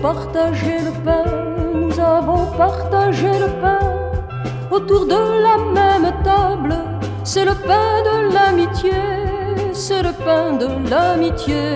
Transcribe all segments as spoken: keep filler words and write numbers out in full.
partagé le pain, nous avons partagé le pain autour de la même table. C'est le pain de l'amitié, c'est le pain de l'amitié.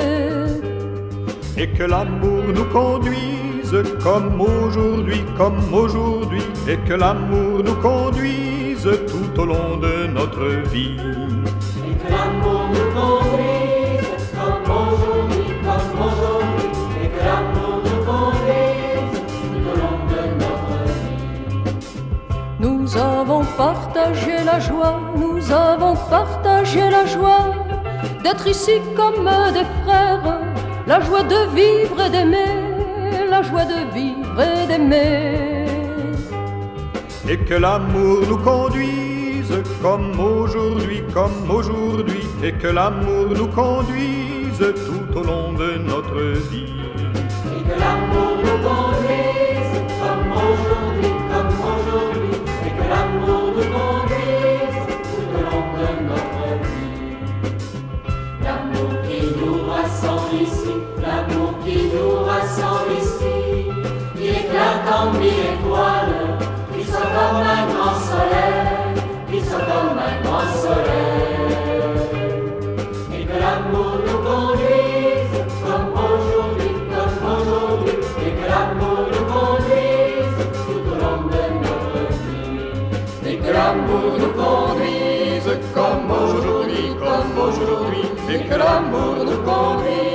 Et que l'amour nous conduise comme aujourd'hui, comme aujourd'hui, et que l'amour nous conduise tout au long de notre vie. Et que l'amour nous conduise comme aujourd'hui, comme aujourd'hui, et que l'amour nous conduise tout au long de notre vie. Nous avons partagé la joie, nous avons partagé la joie d'être ici comme des frères, la joie de vivre et d'aimer, la joie de vivre et d'aimer. Et que l'amour nous conduise comme aujourd'hui, comme aujourd'hui, et que l'amour nous conduise tout au long de notre vie. Et que l'amour nous conduise comme aujourd'hui, comme aujourd'hui, et que l'amour nous conduise tout au long de notre vie. L'amour qui nous rassemble ici, l'amour qui nous rassemble ici, il éclate en mille étoiles, il soit comme un grand soleil, il soit comme un grand soleil. Et que l'amour nous conduise comme aujourd'hui, comme aujourd'hui, et que l'amour nous conduise tout au long de notre vie. Et que l'amour nous conduise comme aujourd'hui, comme aujourd'hui, et que l'amour nous conduise